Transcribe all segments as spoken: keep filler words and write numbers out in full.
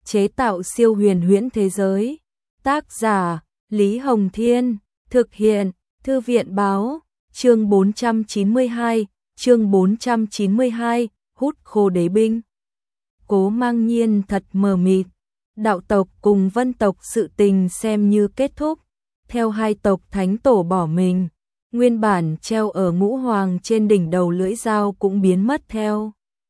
chế tạo siêu huyền huyễn thế giới. Tác giả Lý Hồng Thiên, thực hiện Thư viện Báo. Chương bốn trăm chín mươi hai, chương bốn trăm chín mươi hai, hút khô đế binh. Cố Mang Nhiên thật mờ mịt, đạo tộc cùng vân tộc sự tình xem như kết thúc, theo hai tộc thánh tổ bỏ mình, nguyên bản treo ở ngũ hoàng trên đỉnh đầu lưỡi dao cũng biến mất theo.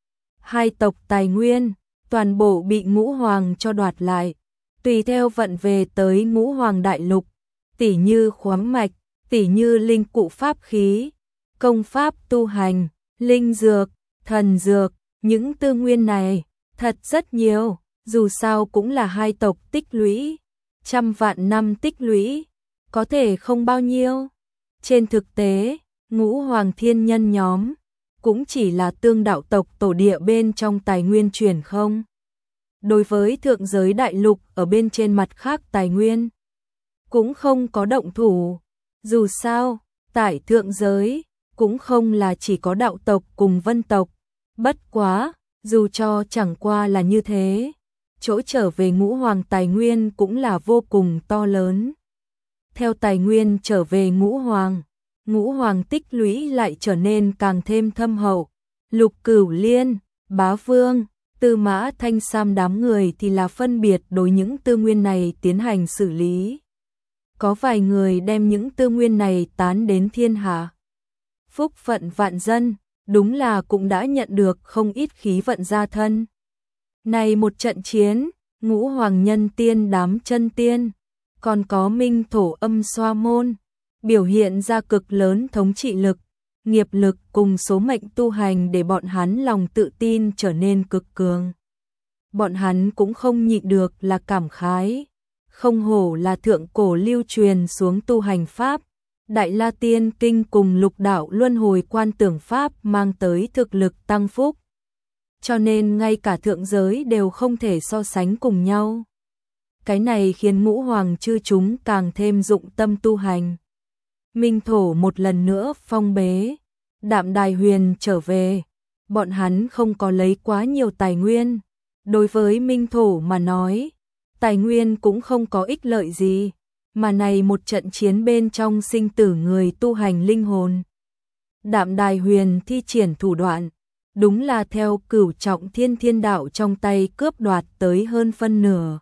Hai tộc tài nguyên, toàn bộ bị ngũ hoàng cho đoạt lại, tùy theo vận về tới ngũ hoàng đại lục, tỉ như khoáng mạch, tỉ như linh cụ pháp khí, công pháp tu hành, linh dược, thần dược, những tư nguyên này, thật rất nhiều, dù sao cũng là hai tộc tích lũy, trăm vạn năm tích lũy, có thể không bao nhiêu. Trên thực tế, ngũ hoàng thiên nhân nhóm, cũng chỉ là tương đạo tộc tổ địa bên trong tài nguyên truyền không. Đối với thượng giới đại lục ở bên trên mặt khác tài nguyên, cũng không có động thủ. Dù sao, tại thượng giới, cũng không là chỉ có đạo tộc cùng vân tộc. Bất quá, dù cho chẳng qua là như thế, chỗ trở về ngũ hoàng tài nguyên cũng là vô cùng to lớn. Theo tài nguyên trở về ngũ hoàng, ngũ hoàng tích lũy lại trở nên càng thêm thâm hậu. Lục Cửu Liên, Bá Vương, Tư Mã Thanh Sam đám người thì là phân biệt đối những tư nguyên này tiến hành xử lý. Có vài người đem những tư nguyên này tán đến thiên hạ. Phúc phận vạn dân, đúng là cũng đã nhận được không ít khí vận gia thân. Này một trận chiến, ngũ hoàng nhân tiên đám chân tiên, còn có minh thổ âm xoa môn, biểu hiện ra cực lớn thống trị lực, nghiệp lực cùng số mệnh tu hành để bọn hắn lòng tự tin trở nên cực cường. Bọn hắn cũng không nhịn được là cảm khái, không hổ là thượng cổ lưu truyền xuống tu hành pháp, Đại La Tiên Kinh cùng lục đạo luân hồi quan tưởng pháp mang tới thực lực tăng phúc. Cho nên ngay cả thượng giới đều không thể so sánh cùng nhau. Cái này khiến ngũ hoàng chư chúng càng thêm dụng tâm tu hành. Minh thổ một lần nữa phong bế, Đạm Đài Huyền trở về, bọn hắn không có lấy quá nhiều tài nguyên. Đối với Minh thổ mà nói, tài nguyên cũng không có ích lợi gì, mà này một trận chiến bên trong sinh tử người tu hành linh hồn. Đạm Đài Huyền thi triển thủ đoạn, đúng là theo Cửu Trọng Thiên Thiên Đạo trong tay cướp đoạt tới hơn phân nửa.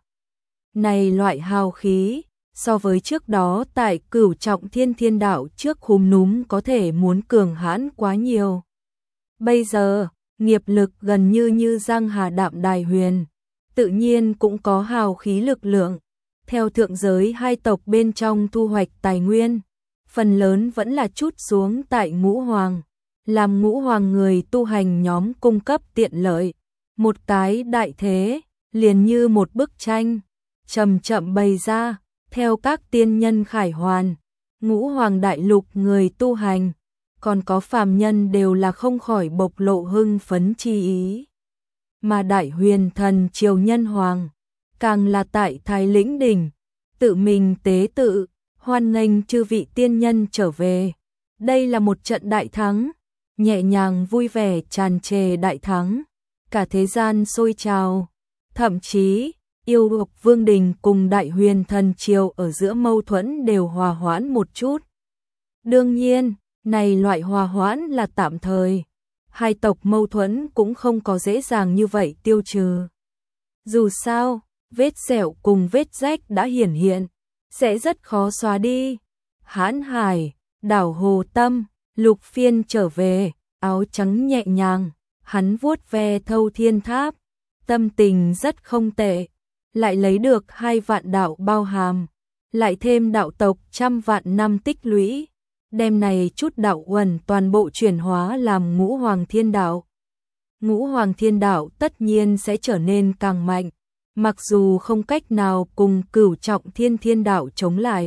Này loại hào khí, so với trước đó tại Cửu Trọng Thiên Thiên Đạo trước húm núm có thể muốn cường hãn quá nhiều. Bây giờ, nghiệp lực gần như như giang hà Đạm Đài Huyền, tự nhiên cũng có hào khí lực lượng. Theo thượng giới hai tộc bên trong thu hoạch tài nguyên, phần lớn vẫn là chút xuống tại ngũ hoàng, làm ngũ hoàng người tu hành nhóm cung cấp tiện lợi. Một cái đại thế, liền như một bức tranh, chậm chậm bày ra, theo các tiên nhân khải hoàn, ngũ hoàng đại lục người tu hành, còn có phàm nhân đều là không khỏi bộc lộ hưng phấn chi ý. Mà Đại Huyền Thần Triều Nhân Hoàng, càng là tại Thái Lĩnh Đỉnh, tự mình tế tự, hoan nghênh chư vị tiên nhân trở về. Đây là một trận đại thắng, nhẹ nhàng vui vẻ tràn trề đại thắng, cả thế gian sôi trào, thậm chí Yêu Độc Vương Đình cùng Đại Huyền Thần Triều ở giữa mâu thuẫn đều hòa hoãn một chút. Đương nhiên, này loại hòa hoãn là tạm thời, hai tộc mâu thuẫn cũng không có dễ dàng như vậy tiêu trừ. Dù sao, vết sẹo cùng vết rách đã hiển hiện, sẽ rất khó xóa đi. Hãn Hải, đảo Hồ Tâm, Lục Phiên trở về, áo trắng nhẹ nhàng, hắn vuốt ve Thâu Thiên Tháp, tâm tình rất không tệ, lại lấy được hai vạn đạo bao hàm, lại thêm đạo tộc trăm vạn năm tích lũy, đem này chút đạo uẩn toàn bộ chuyển hóa làm ngũ hoàng thiên đạo. Ngũ hoàng thiên đạo tất nhiên sẽ trở nên càng mạnh, mặc dù không cách nào cùng Cửu Trọng Thiên Thiên Đạo chống lại.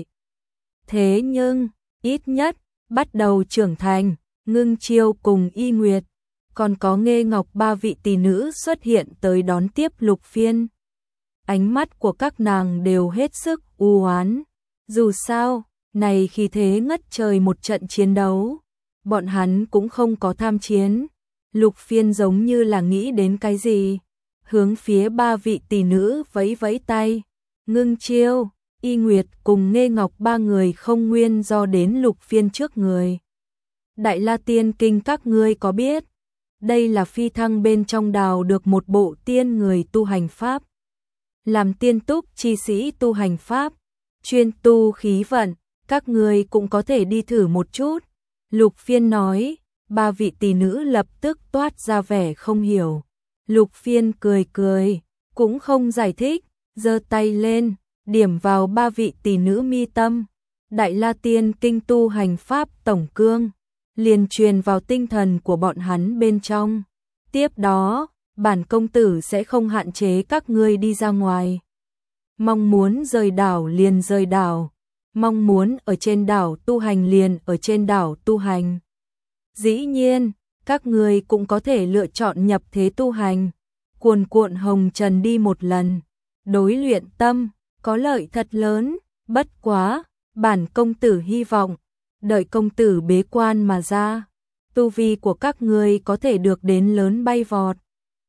Thế nhưng, ít nhất, bắt đầu trưởng thành, Ngưng Chiêu cùng Y Nguyệt, còn có Nghê Ngọc ba vị tỷ nữ xuất hiện tới đón tiếp Lục Phiên. Ánh mắt của các nàng đều hết sức u oán. Dù sao, này khi thế ngất trời một trận chiến đấu, bọn hắn cũng không có tham chiến. Lục Phiên giống như là nghĩ đến cái gì, hướng phía ba vị tỷ nữ vẫy vẫy tay. Ngưng Chiêu, Y Nguyệt cùng Nghê Ngọc ba người không nguyên do đến Lục Phiên trước người. Đại La Tiên Kinh các ngươi có biết? Đây là phi thăng bên trong đào được một bộ tiên người tu hành pháp. Làm tiên túc chi sĩ tu hành pháp, chuyên tu khí vận, các ngươi cũng có thể đi thử một chút. Lục Phiên nói, ba vị tỷ nữ lập tức toát ra vẻ không hiểu. Lục Phiên cười cười, cũng không giải thích, giơ tay lên, điểm vào ba vị tỷ nữ mi tâm. Đại La Tiên Kinh tu hành pháp tổng cương, liền truyền vào tinh thần của bọn hắn bên trong. Tiếp đó, bản công tử sẽ không hạn chế các ngươi đi ra ngoài. Mong muốn rời đảo liền rời đảo, mong muốn ở trên đảo tu hành liền ở trên đảo tu hành. Dĩ nhiên, các ngươi cũng có thể lựa chọn nhập thế tu hành, cuồn cuộn hồng trần đi một lần, đối luyện tâm, có lợi thật lớn, bất quá, bản công tử hy vọng, đợi công tử bế quan mà ra, tu vi của các ngươi có thể được đến lớn bay vọt.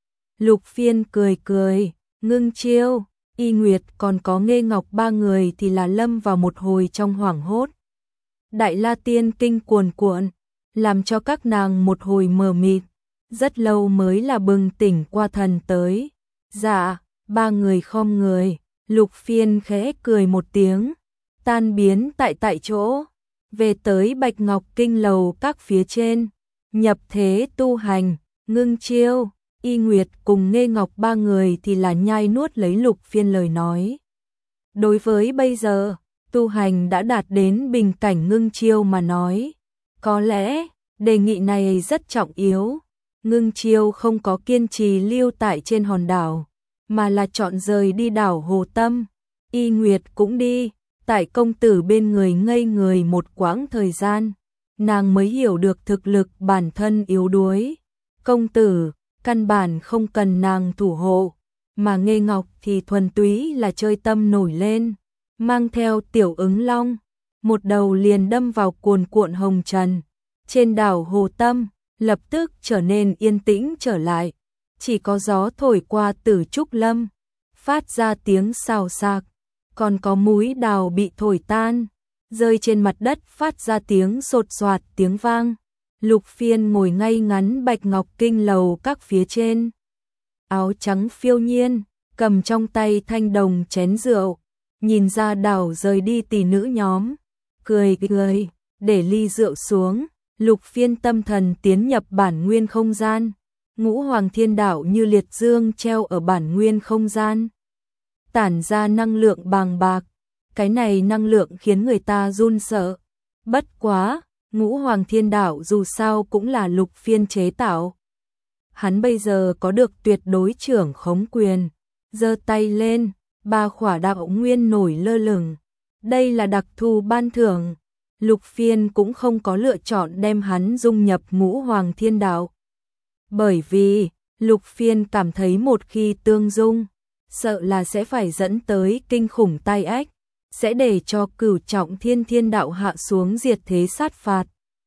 Lục Phiên cười cười, Ngưng Chiêu, Y Nguyệt còn có Nghê Ngọc ba người thì là lâm vào một hồi trong hoảng hốt. Đại La Tiên Kinh cuồn cuộn, làm cho các nàng một hồi mờ mịt, rất lâu mới là bừng tỉnh qua thần tới. Dạ, ba người khom người, Lục Phiên khẽ cười một tiếng, tan biến tại tại chỗ, về tới Bạch Ngọc Kinh lầu các phía trên, nhập thế tu hành. Ngưng Chiêu, Y Nguyệt cùng Nghê Ngọc ba người thì là nhai nuốt lấy Lục Phiên lời nói. Đối với bây giờ, tu hành đã đạt đến bình cảnh Ngưng Chiêu mà nói, có lẽ đề nghị này rất trọng yếu. Ngưng Chiêu không có kiên trì lưu tại trên hòn đảo, mà là chọn rời đi đảo Hồ Tâm. Y Nguyệt cũng đi, tại công tử bên người ngây người một quãng thời gian, nàng mới hiểu được thực lực bản thân yếu đuối. Công tử, căn bản không cần nàng thủ hộ, mà Nghê Ngọc thì thuần túy là chơi tâm nổi lên, mang theo tiểu ứng long, một đầu liền đâm vào cuồn cuộn hồng trần. Trên đảo Hồ Tâm, lập tức trở nên yên tĩnh trở lại, chỉ có gió thổi qua Tử Trúc Lâm, phát ra tiếng xào xạc, còn có múi đào bị thổi tan, rơi trên mặt đất phát ra tiếng sột soạt tiếng vang. Lục Phiên ngồi ngay ngắn Bạch Ngọc Kinh lầu các phía trên, áo trắng phiêu nhiên, cầm trong tay thanh đồng chén rượu, nhìn ra đảo rời đi tỷ nữ nhóm, cười cười, để ly rượu xuống. Lục Phiên tâm thần tiến nhập bản nguyên không gian, ngũ hoàng thiên đạo như liệt dương treo ở bản nguyên không gian, tản ra năng lượng bàng bạc, cái này năng lượng khiến người ta run sợ. Bất quá, ngũ hoàng thiên đạo dù sao cũng là Lục Phiên chế tạo. Hắn bây giờ có được tuyệt đối trưởng khống quyền, giơ tay lên, ba khỏa đạo nguyên nổi lơ lửng. Đây là đặc thù ban thưởng. Lục Phiên cũng không có lựa chọn đem hắn dung nhập ngũ hoàng thiên đạo. Bởi vì, Lục Phiên cảm thấy một khi tương dung, sợ là sẽ phải dẫn tới kinh khủng tai ách, sẽ để cho cửu trọng thiên thiên đạo hạ xuống diệt thế sát phạt.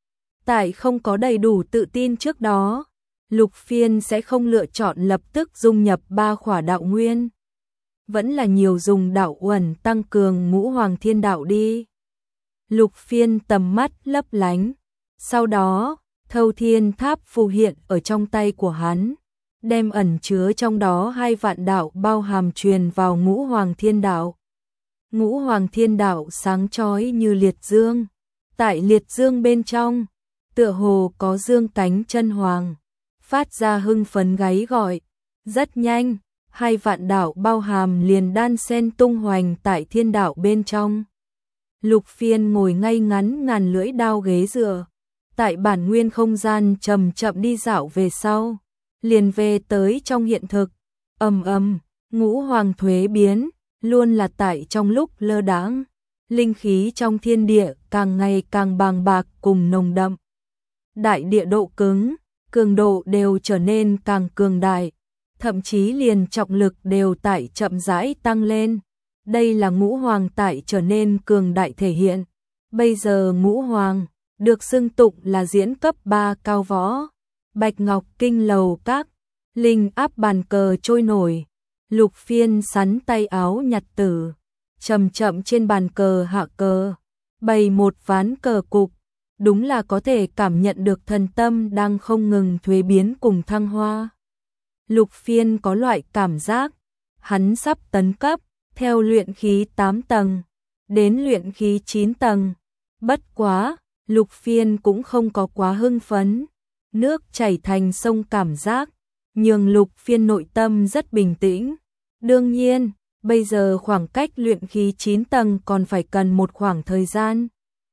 Tại không có đầy đủ tự tin trước đó, Lục Phiên sẽ không lựa chọn lập tức dung nhập ba khỏa đạo nguyên. Vẫn là nhiều dùng đạo uẩn tăng cường ngũ hoàng thiên đạo đi. Lục Phiên tầm mắt lấp lánh, sau đó, Thâu Thiên Tháp phù hiện ở trong tay của hắn, đem ẩn chứa trong đó hai vạn đạo bao hàm truyền vào ngũ hoàng thiên đạo. Ngũ hoàng thiên đạo sáng chói như liệt dương, tại liệt dương bên trong, tựa hồ có dương cánh chân hoàng, phát ra hưng phấn gáy gọi. Rất nhanh, hai vạn đạo bao hàm liền đan xen tung hoành tại thiên đạo bên trong. Lục Phiên ngồi ngay ngắn ngàn lưỡi đao ghế dựa, tại bản nguyên không gian chậm chậm đi dạo về sau, liền về tới trong hiện thực. Ầm ầm, ngũ hoàng thuế biến, luôn là tại trong lúc lơ đãng, linh khí trong thiên địa càng ngày càng bàng bạc cùng nồng đậm. Đại địa độ cứng, cường độ đều trở nên càng cường đại, thậm chí liền trọng lực đều tại chậm rãi tăng lên. Đây là ngũ hoàng tại trở nên cường đại thể hiện. Bây giờ ngũ hoàng được xưng tụng là diễn cấp ba cao võ. Bạch Ngọc Kinh lầu các, Linh áp bàn cờ trôi nổi, Lục Phiên sắn tay áo nhặt tử, chậm chậm trên bàn cờ hạ cờ, bày một ván cờ cục, đúng là có thể cảm nhận được thần tâm đang không ngừng thuế biến cùng thăng hoa. Lục Phiên có loại cảm giác, hắn sắp tấn cấp, theo luyện khí tám tầng, đến luyện khí chín tầng. Bất quá, Lục Phiên cũng không có quá hưng phấn, nước chảy thành sông cảm giác, nhường Lục Phiên nội tâm rất bình tĩnh. Đương nhiên, bây giờ khoảng cách luyện khí chín tầng còn phải cần một khoảng thời gian.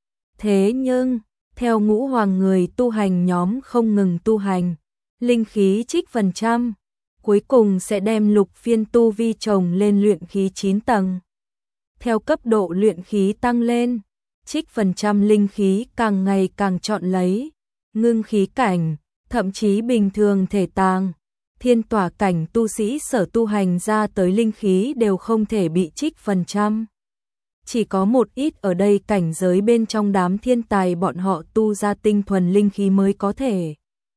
Thế nhưng, theo ngũ hoàng người tu hành nhóm không ngừng tu hành, linh khí trích phần trăm, cuối cùng sẽ đem Lục Phiên tu vi trồng lên luyện khí chín tầng. Theo cấp độ luyện khí tăng lên, trích phần trăm linh khí càng ngày càng chọn lấy, ngưng khí cảnh, thậm chí bình thường thể tàng, thiên tỏa cảnh tu sĩ sở tu hành ra tới linh khí đều không thể bị trích phần trăm. Chỉ có một ít ở đây cảnh giới bên trong đám thiên tài bọn họ tu ra tinh thuần linh khí mới có thể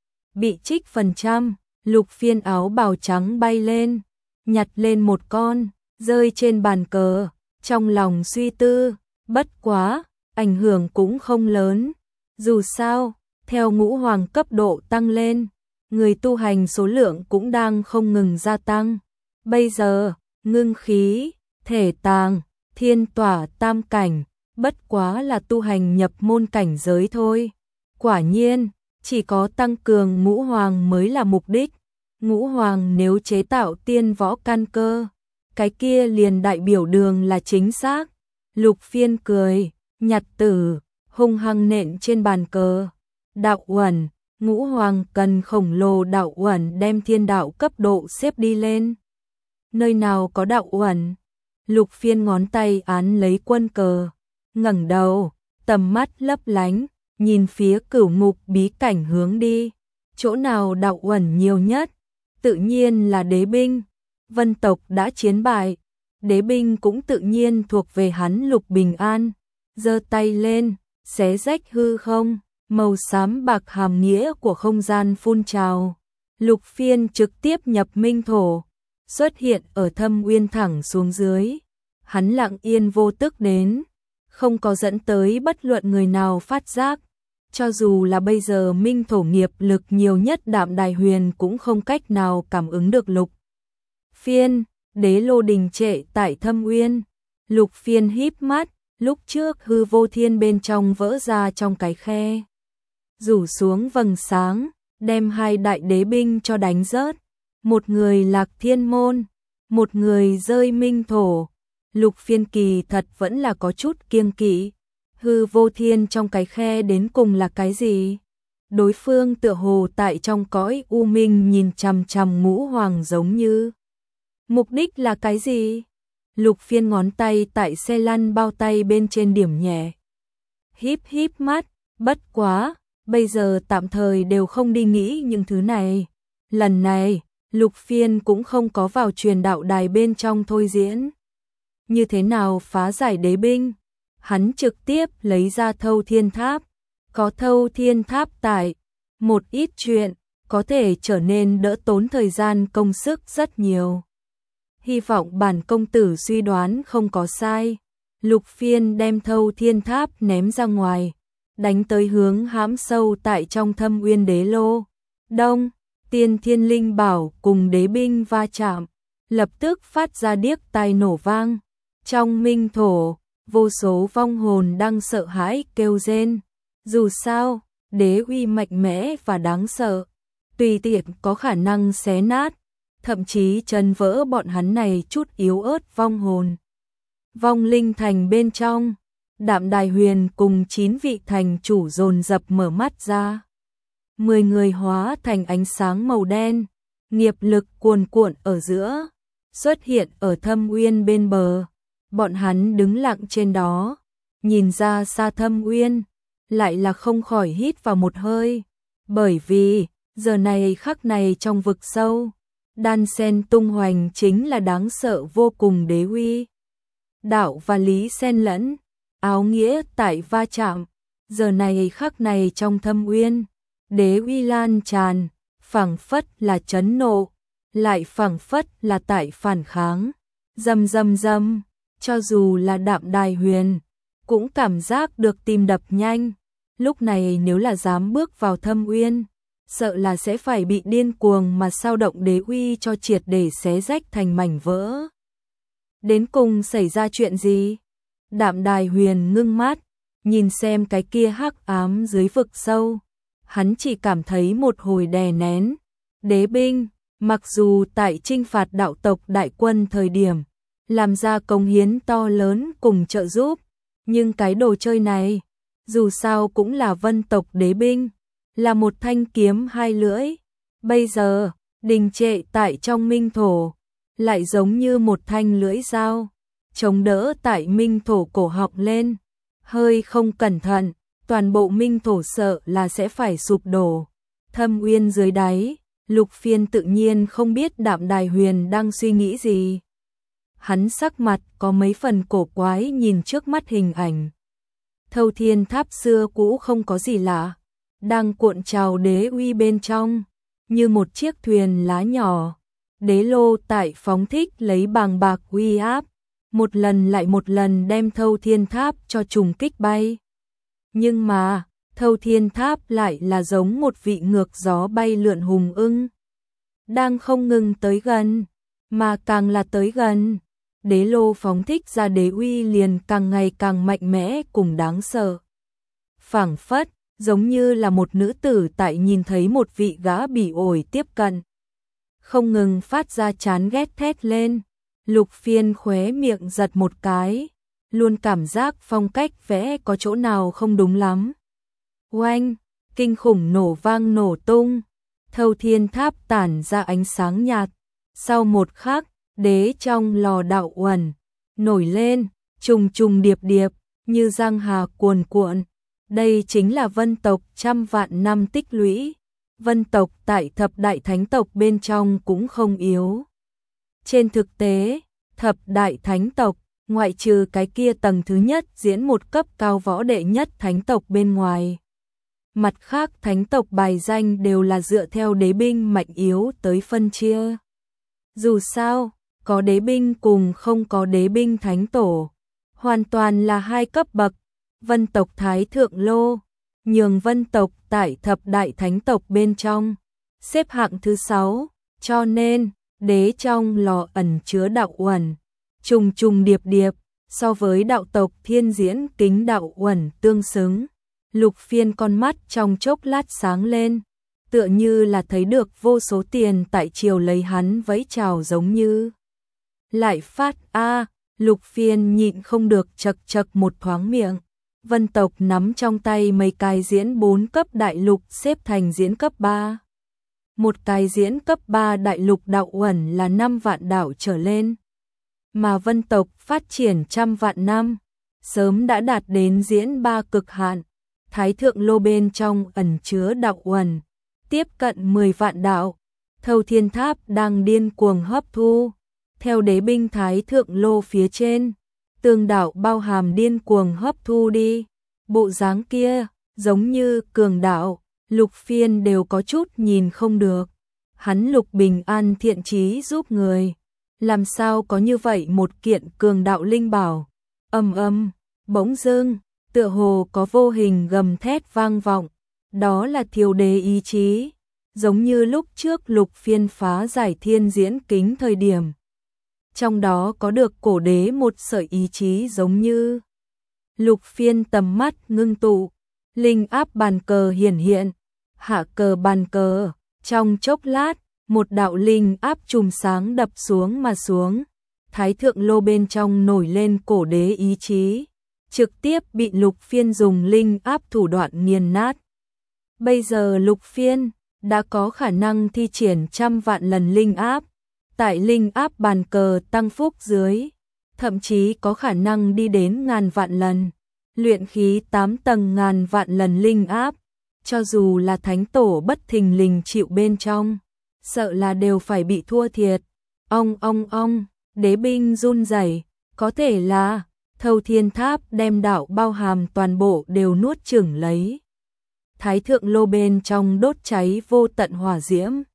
bị trích phần trăm. Lục Phiên áo bào trắng bay lên, nhặt lên một con, rơi trên bàn cờ, trong lòng suy tư, bất quá, ảnh hưởng cũng không lớn. Dù sao, theo ngũ hoàng cấp độ tăng lên, người tu hành số lượng cũng đang không ngừng gia tăng. Bây giờ, ngưng khí, thể tàng, thiên tỏa tam cảnh, bất quá là tu hành nhập môn cảnh giới thôi. Quả nhiên, chỉ có tăng cường ngũ hoàng mới là mục đích. Ngũ hoàng nếu chế tạo tiên võ căn cơ, cái kia liền đại biểu đường là chính xác. Lục Phiên cười, nhặt tử, hung hăng nện trên bàn cờ. Đạo uẩn, ngũ hoàng cần khổng lồ đạo uẩn đem thiên đạo cấp độ xếp đi lên. Nơi nào có đạo uẩn? Lục Phiên ngón tay án lấy quân cờ, ngẩng đầu, tầm mắt lấp lánh, nhìn phía cửu ngục bí cảnh hướng đi. Chỗ nào đạo uẩn nhiều nhất? Tự nhiên là đế binh. Vân tộc đã chiến bại, đế binh cũng tự nhiên thuộc về hắn Lục Bình An. Giơ tay lên, xé rách hư không, màu xám bạc hàm nghĩa của không gian phun trào. Lục Phiên trực tiếp nhập minh thổ, xuất hiện ở thâm uyên thẳng xuống dưới. Hắn lặng yên vô tức đến, không có dẫn tới bất luận người nào phát giác. Cho dù là bây giờ minh thổ nghiệp lực nhiều nhất Đạm Đài Huyền cũng không cách nào cảm ứng được Lục Phiên. Đế lô đình trệ tại thâm uyên. Lục Phiên híp mắt, lúc trước hư vô thiên bên trong vỡ ra trong cái khe, rủ xuống vầng sáng, đem hai đại đế binh cho đánh rớt. Một người lạc thiên môn, một người rơi minh thổ. Lục Phiên kỳ thật vẫn là có chút kiêng kỵ. Hư vô thiên trong cái khe đến cùng là cái gì? Đối phương tựa hồ tại trong cõi u minh nhìn chằm chằm ngũ hoàng giống như. Mục đích là cái gì? Lục Phiên ngón tay tại xe lăn bao tay bên trên điểm nhẹ. Híp híp mắt, bất quá, bây giờ tạm thời đều không đi nghĩ những thứ này. Lần này, Lục Phiên cũng không có vào truyền đạo đài bên trong thôi diễn. Như thế nào phá giải đế binh? Hắn trực tiếp lấy ra Thâu Thiên Tháp. Có Thâu Thiên Tháp tại, một ít chuyện có thể trở nên đỡ tốn thời gian công sức rất nhiều. Hy vọng bản công tử suy đoán không có sai. Lục Phiên đem Thâu Thiên Tháp ném ra ngoài, đánh tới hướng hãm sâu tại trong thâm uyên đế lô. Đông, Tiên Thiên Linh Bảo cùng đế binh va chạm, lập tức phát ra điếc tai nổ vang. Trong minh thổ, vô số vong hồn đang sợ hãi kêu rên. Dù sao, đế uy mạnh mẽ và đáng sợ, tùy tiện có khả năng xé nát, thậm chí chân vỡ bọn hắn này chút yếu ớt vong hồn. Vong linh thành bên trong, Đạm Đài Huyền cùng chín vị thành chủ dồn dập mở mắt ra. Mười người hóa thành ánh sáng màu đen, nghiệp lực cuồn cuộn ở giữa, xuất hiện ở thâm uyên bên bờ. Bọn hắn đứng lặng trên đó, nhìn ra xa thâm uyên, lại là không khỏi hít vào một hơi. Bởi vì, giờ này khắc này trong vực sâu, đan sen tung hoành chính là đáng sợ vô cùng đế uy. Đạo và lý xen lẫn, áo nghĩa tại va chạm, giờ này khắc này trong thâm uyên, đế uy lan tràn, phảng phất là chấn nộ, lại phảng phất là tại phản kháng. Rầm rầm rầm, cho dù là Đạm Đài Huyền cũng cảm giác được tim đập nhanh. Lúc này nếu là dám bước vào Thâm Uyên, sợ là sẽ phải bị điên cuồng mà sao động đế uy cho triệt để xé rách thành mảnh vỡ. Đến cùng xảy ra chuyện gì? Đạm Đài Huyền ngưng mắt, nhìn xem cái kia hắc ám dưới vực sâu. Hắn chỉ cảm thấy một hồi đè nén. Đế binh, mặc dù tại chinh phạt đạo tộc đại quân thời điểm, làm ra công hiến to lớn cùng trợ giúp, nhưng cái đồ chơi này, dù sao cũng là vân tộc đế binh, là một thanh kiếm hai lưỡi. Bây giờ, đình trệ tại trong minh thổ, lại giống như một thanh lưỡi dao, chống đỡ tại minh thổ cổ họng lên. Hơi không cẩn thận, toàn bộ minh thổ sợ là sẽ phải sụp đổ. Thâm Uyên dưới đáy, Lục Phiên tự nhiên không biết Đạm Đài Huyền đang suy nghĩ gì. Hắn sắc mặt có mấy phần cổ quái nhìn trước mắt hình ảnh. Thâu Thiên Tháp xưa cũ không có gì lạ, đang cuộn trào đế uy bên trong, như một chiếc thuyền lá nhỏ. Đế lô tại phóng thích lấy bàng bạc uy áp, một lần lại một lần đem Thâu Thiên Tháp cho trùng kích bay. Nhưng mà, Thâu Thiên Tháp lại là giống một vị ngược gió bay lượn hùng ưng, đang không ngừng tới gần, mà càng là tới gần, đế lô phóng thích ra đế uy liền càng ngày càng mạnh mẽ cùng đáng sợ. Phảng phất, giống như là một nữ tử tại nhìn thấy một vị gã bỉ ổi tiếp cận, không ngừng phát ra chán ghét thét lên. Lục Phiên khóe miệng giật một cái, luôn cảm giác phong cách vẽ có chỗ nào không đúng lắm. Oanh, kinh khủng nổ vang nổ tung, Thâu Thiên Tháp tản ra ánh sáng nhạt. Sau một khắc, đế trong lò đạo uẩn nổi lên, trùng trùng điệp điệp, như giang hà cuồn cuộn. Đây chính là vân tộc trăm vạn năm tích lũy. Vân tộc tại thập đại thánh tộc bên trong cũng không yếu. Trên thực tế, thập đại thánh tộc, ngoại trừ cái kia tầng thứ nhất diễn một cấp cao võ đệ nhất thánh tộc bên ngoài, mặt khác thánh tộc bài danh đều là dựa theo đế binh mạnh yếu tới phân chia. Dù sao, có đế binh cùng không có đế binh thánh tổ, hoàn toàn là hai cấp bậc. Vân tộc Thái Thượng Lô, nhường vân tộc tại thập đại thánh tộc bên trong, xếp hạng thứ sáu, cho nên, đế trong lò ẩn chứa đạo uẩn, trùng trùng điệp điệp, so với đạo tộc Thiên Diễn Kính đạo uẩn tương xứng. Lục Phiên con mắt trong chốc lát sáng lên, tựa như là thấy được vô số tiền tại chiều lấy hắn vẫy chào giống như. Lại phát a, Lục Phiên nhịn không được chật chật một thoáng miệng. Vân tộc nắm trong tay mấy cái diễn bốn cấp đại lục xếp thành diễn cấp ba. Một cái diễn cấp ba đại lục đạo uẩn là năm vạn đạo trở lên. Mà vân tộc phát triển trăm vạn năm, sớm đã đạt đến diễn ba cực hạn. Thái Thượng Lô bên trong ẩn chứa đạo uẩn, tiếp cận mười vạn đạo. Thâu Thiên Tháp đang điên cuồng hấp thu. Theo đế binh Thái Thượng Lô phía trên, tương đạo bao hàm điên cuồng hấp thu đi. Bộ dáng kia, giống như cường đạo, Lục Phiên đều có chút nhìn không được. Hắn Lục Bình An thiện chí giúp người, làm sao có như vậy một kiện cường đạo linh bảo. Ầm ầm, bỗng dưng, tựa hồ có vô hình gầm thét vang vọng, đó là thiêu đế ý chí, giống như lúc trước Lục Phiên phá giải Thiên Diễn Kính thời điểm. Trong đó có được cổ đế một sợi ý chí giống như. Lục Phiên tầm mắt ngưng tụ, linh áp bàn cờ hiển hiện, hạ cờ bàn cờ, trong chốc lát, một đạo linh áp chùm sáng đập xuống mà xuống. Thái Thượng Lô bên trong nổi lên cổ đế ý chí, trực tiếp bị Lục Phiên dùng linh áp thủ đoạn nghiền nát. Bây giờ Lục Phiên đã có khả năng thi triển trăm vạn lần linh áp, tại linh áp bàn cờ tăng phúc dưới, thậm chí có khả năng đi đến ngàn vạn lần, luyện khí tám tầng ngàn vạn lần linh áp, cho dù là thánh tổ bất thình lình chịu bên trong, sợ là đều phải bị thua thiệt. Ong ong ong, đế binh run rẩy, có thể là Thâu Thiên Tháp đem đạo bao hàm toàn bộ đều nuốt chửng lấy. Thái Thượng Lô bên trong đốt cháy vô tận hỏa diễm.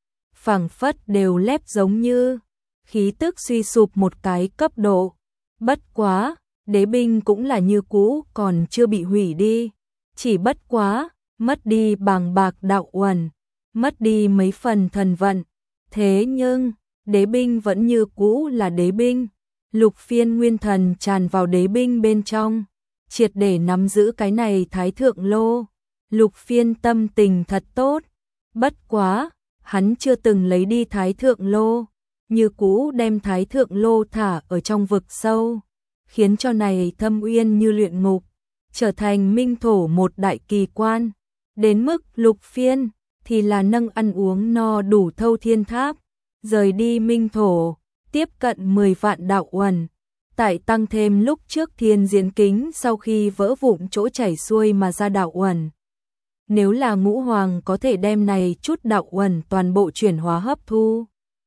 phảng phất đều lép giống như, khí tức suy sụp một cái cấp độ. Bất quá, đế binh cũng là như cũ còn chưa bị hủy đi, chỉ bất quá, mất đi bàng bạc đạo uẩn, mất đi mấy phần thần vận. Thế nhưng, đế binh vẫn như cũ là đế binh. Lục Phiên nguyên thần tràn vào đế binh bên trong, triệt để nắm giữ cái này Thái Thượng Lô. Lục Phiên tâm tình thật tốt, bất quá, hắn chưa từng lấy đi Thái Thượng Lô, như cũ đem Thái Thượng Lô thả ở trong vực sâu, khiến cho này Thâm Uyên như luyện ngục, trở thành minh thổ một đại kỳ quan. Đến mức Lục Phiên thì là nâng ăn uống no đủ thâu thiên tháp, rời đi minh thổ, tiếp cận mười vạn đạo uẩn, tại tăng thêm lúc trước thiên diễn kính sau khi vỡ vụn chỗ chảy xuôi mà ra đạo uẩn. Nếu là Ngũ Hoàng có thể đem này chút đạo uẩn toàn bộ chuyển hóa hấp thu,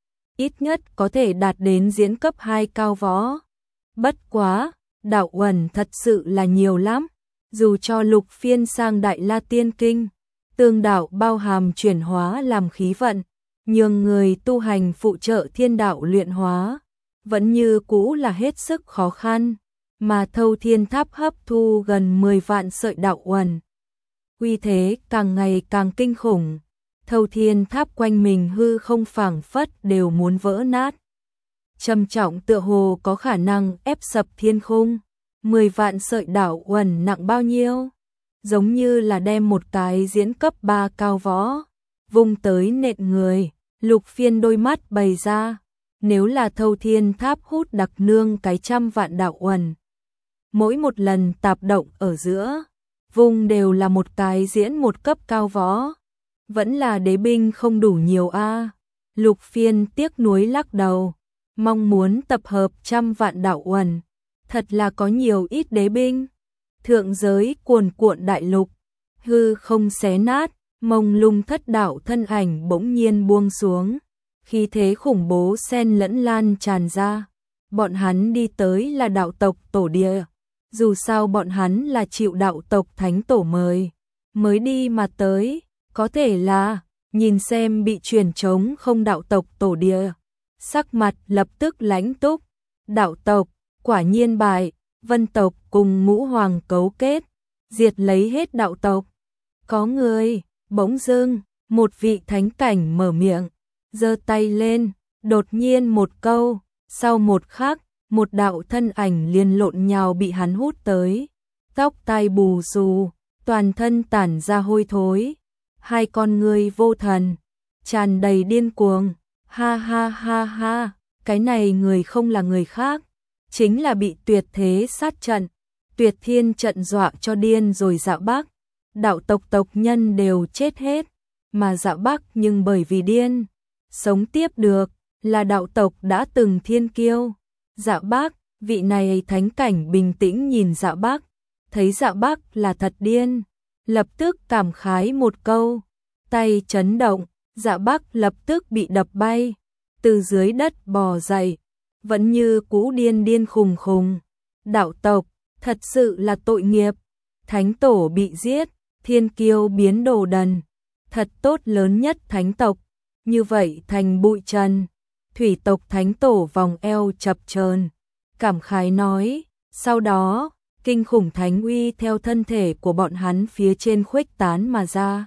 ít nhất có thể đạt đến diễn cấp hai cao võ. Bất quá, đạo uẩn thật sự là nhiều lắm, dù cho Lục Phiên sang Đại La Tiên Kinh, tương đạo bao hàm chuyển hóa làm khí vận, nhường người tu hành phụ trợ thiên đạo luyện hóa, vẫn như cũ là hết sức khó khăn, mà thâu thiên tháp hấp thu gần mười vạn sợi đạo uẩn. Uy thế càng ngày càng kinh khủng, thâu thiên tháp quanh mình hư không phảng phất đều muốn vỡ nát. Trầm trọng tựa hồ có khả năng ép sập thiên khung, mười vạn sợi đạo uẩn nặng bao nhiêu? Giống như là đem một cái diễn cấp ba cao võ, vung tới nện người. Lục Phiên đôi mắt bày ra, nếu là thâu thiên tháp hút đặc nương cái trăm vạn đạo uẩn, mỗi một lần tạp động ở giữa, vùng đều là một cái diễn một cấp cao võ, vẫn là đế binh không đủ nhiều a. Lục Phiên tiếc nuối lắc đầu, mong muốn tập hợp trăm vạn đạo uẩn, thật là có nhiều ít đế binh. Thượng giới cuồn cuộn đại lục, hư không xé nát, mông lung thất đạo thân ảnh bỗng nhiên buông xuống, khí thế khủng bố xen lẫn lan tràn ra. Bọn hắn đi tới là đạo tộc tổ địa, dù sao bọn hắn là chịu đạo tộc thánh tổ mời, mới đi mà tới, có thể là, nhìn xem bị truyền trống không đạo tộc tổ địa, sắc mặt lập tức lãnh túc. Đạo tộc, quả nhiên bại, Vân tộc cùng Ngũ Hoàng cấu kết, diệt lấy hết đạo tộc. Có người, bỗng dưng, một vị thánh cảnh mở miệng, giơ tay lên, đột nhiên một câu, sau một khắc, một đạo thân ảnh liền lộn nhào bị hắn hút tới, tóc tai bù xù, toàn thân tản ra hôi thối, hai con ngươi vô thần, tràn đầy điên cuồng, ha ha ha ha, cái này người không là người khác, chính là bị tuyệt thế sát trận, tuyệt thiên trận dọa cho điên rồi Dạ Bác. Đạo tộc tộc nhân đều chết hết, mà Dạ Bác nhưng bởi vì điên, sống tiếp được, là đạo tộc đã từng thiên kiêu. Dạ Bác, vị này thánh cảnh bình tĩnh nhìn Dạ Bác, thấy Dạ Bác là thật điên, lập tức cảm khái một câu, tay chấn động, Dạ Bác lập tức bị đập bay, từ dưới đất bò dậy, vẫn như cũ điên điên khùng khùng. Đạo tộc, thật sự là tội nghiệp, thánh tổ bị giết, thiên kiêu biến đồ đần, thật tốt lớn nhất thánh tộc, như vậy thành bụi trần. Thủy tộc thánh tổ vòng eo chập chờn, cảm khái nói, sau đó, kinh khủng thánh uy theo thân thể của bọn hắn phía trên khuếch tán mà ra.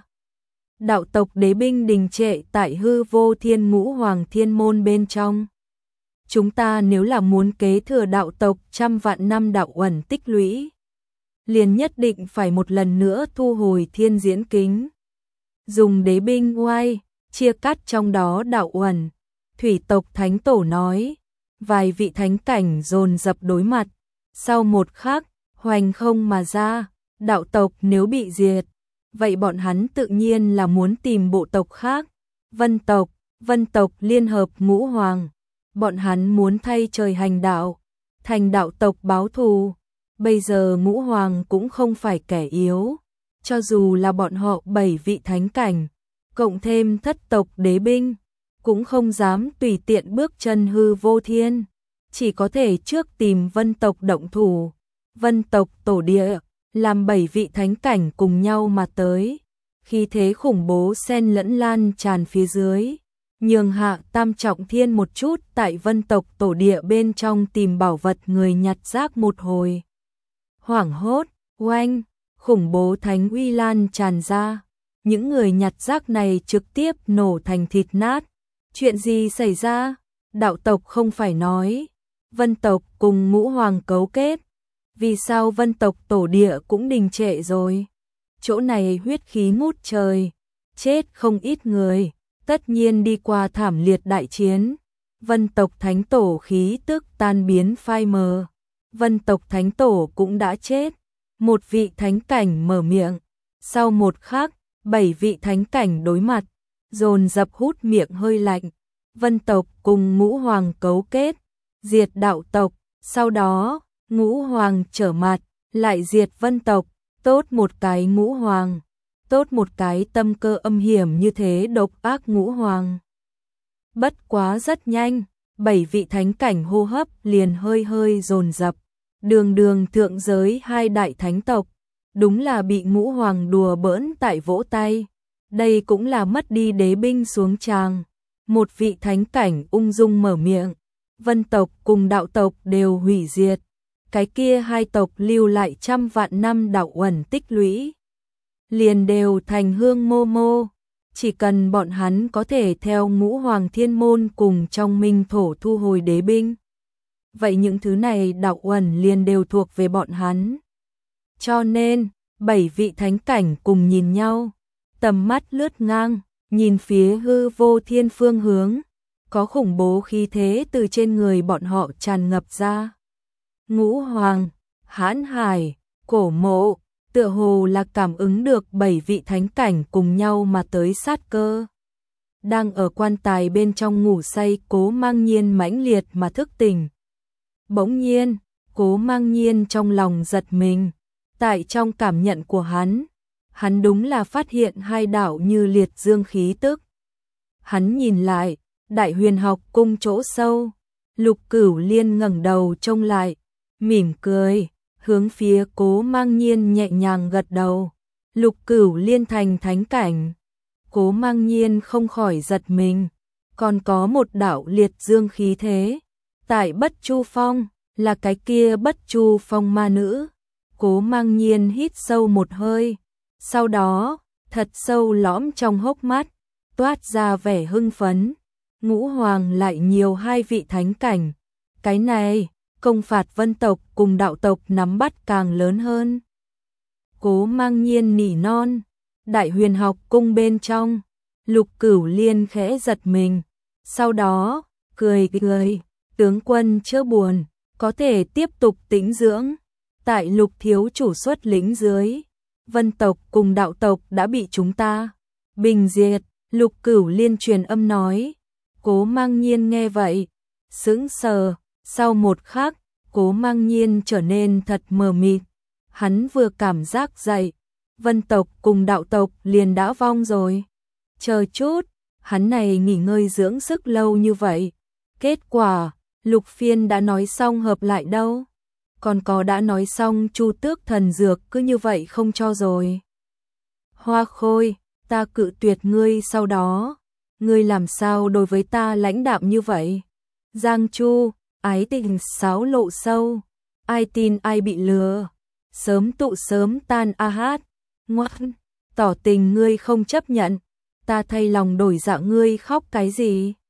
Đạo tộc đế binh đình trệ tại hư vô thiên ngũ hoàng thiên môn bên trong. Chúng ta nếu là muốn kế thừa đạo tộc trăm vạn năm đạo uẩn tích lũy, liền nhất định phải một lần nữa thu hồi thiên diễn kính. Dùng đế binh oai, chia cắt trong đó đạo uẩn. Thủy tộc thánh tổ nói, vài vị thánh cảnh dồn dập đối mặt, sau một khắc, hoành không mà ra, đạo tộc nếu bị diệt, vậy bọn hắn tự nhiên là muốn tìm bộ tộc khác. Vân tộc, Vân tộc liên hợp Ngũ Hoàng, bọn hắn muốn thay trời hành đạo, thành đạo tộc báo thù. Bây giờ Ngũ Hoàng cũng không phải kẻ yếu, cho dù là bọn họ bảy vị thánh cảnh, cộng thêm thất tộc đế binh, cũng không dám tùy tiện bước chân hư vô thiên, chỉ có thể trước tìm Vân tộc động thủ. Vân tộc tổ địa, làm bảy vị thánh cảnh cùng nhau mà tới, khí thế khủng bố xen lẫn lan tràn phía dưới, nhường Hạ Tam Trọng Thiên một chút tại vân tộc tổ địa bên trong tìm bảo vật người nhặt rác một hồi. Hoảng hốt, oanh, khủng bố thánh uy lan tràn ra, những người nhặt rác này trực tiếp nổ thành thịt nát. Chuyện gì xảy ra? Đạo tộc không phải nói, vân tộc cùng ngũ hoàng cấu kết, vì sao vân tộc tổ địa cũng đình trệ rồi? Chỗ này huyết khí ngút trời, chết không ít người, tất nhiên đi qua thảm liệt đại chiến. Vân tộc thánh tổ khí tức tan biến phai mờ, vân tộc thánh tổ cũng đã chết. Một vị thánh cảnh mở miệng, sau một khắc, bảy vị thánh cảnh đối mặt, dồn dập hút miệng hơi lạnh. Vân tộc cùng ngũ hoàng cấu kết, diệt đạo tộc, sau đó, ngũ hoàng trở mặt, lại diệt vân tộc, tốt một cái ngũ hoàng, tốt một cái tâm cơ âm hiểm như thế độc ác ngũ hoàng. Bất quá rất nhanh, bảy vị thánh cảnh hô hấp liền hơi hơi dồn dập, đường đường thượng giới hai đại thánh tộc, đúng là bị ngũ hoàng đùa bỡn tại vỗ tay, đây cũng là mất đi đế binh xuống tràng. Một vị thánh cảnh ung dung mở miệng, vân tộc cùng đạo tộc đều hủy diệt, cái kia hai tộc lưu lại trăm vạn năm đạo uẩn tích lũy, liền đều thành hương mô mô, chỉ cần bọn hắn có thể theo ngũ hoàng thiên môn cùng trong minh thổ thu hồi đế binh, vậy những thứ này đạo uẩn liền đều thuộc về bọn hắn. Cho nên, bảy vị thánh cảnh cùng nhìn nhau, tầm mắt lướt ngang, nhìn phía hư vô thiên phương hướng, có khủng bố khí thế từ trên người bọn họ tràn ngập ra. Ngũ hoàng, hãn hải, cổ mộ, tựa hồ là cảm ứng được bảy vị thánh cảnh cùng nhau mà tới sát cơ. Đang ở quan tài bên trong ngủ say Cố Mang Nhiên mãnh liệt mà thức tỉnh. Bỗng nhiên, Cố Mang Nhiên trong lòng giật mình, tại trong cảm nhận của hắn, hắn đúng là phát hiện hai đạo như liệt dương khí tức. Hắn nhìn lại, Đại Huyền Học Cung chỗ sâu, Lục Cửu Liên ngẩng đầu trông lại, mỉm cười, hướng phía Cố Mang Nhiên nhẹ nhàng gật đầu. Lục Cửu Liên thành thánh cảnh, Cố Mang Nhiên không khỏi giật mình, còn có một đạo liệt dương khí thế, tại Bất Chu Phong, là cái kia Bất Chu Phong ma nữ. Cố Mang Nhiên hít sâu một hơi, sau đó, thật sâu lõm trong hốc mắt, toát ra vẻ hưng phấn. Ngũ hoàng lại nhiều hai vị thánh cảnh, cái này, công phạt vân tộc cùng đạo tộc nắm bắt càng lớn hơn. Cố Mang Nhiên nỉ non, Đại Huyền Học Cung bên trong, Lục Cửu Liên khẽ giật mình, sau đó, cười cười, tướng quân chớ buồn, có thể tiếp tục tĩnh dưỡng. Tại Lục thiếu chủ xuất lĩnh dưới, vân tộc cùng đạo tộc đã bị chúng ta bình diệt. Lục Cửu Liên truyền âm nói. Cố Mang Nhiên nghe vậy, sững sờ, sau một khắc, Cố Mang Nhiên trở nên thật mờ mịt. Hắn vừa cảm giác dậy, vân tộc cùng đạo tộc liền đã vong rồi. Chờ chút, hắn này nghỉ ngơi dưỡng sức lâu như vậy, kết quả, Lục Phiên đã nói xong hợp lại đâu, còn có đã nói xong Chu Tước thần dược cứ như vậy không cho rồi. Hoa Khôi, ta cự tuyệt ngươi sau đó, ngươi làm sao đối với ta lãnh đạm như vậy? Giang Chu, ái tình sáo lộ sâu, ai tin ai bị lừa, sớm tụ sớm tan a hát, ngoan, tỏ tình ngươi không chấp nhận, ta thay lòng đổi dạ ngươi khóc cái gì?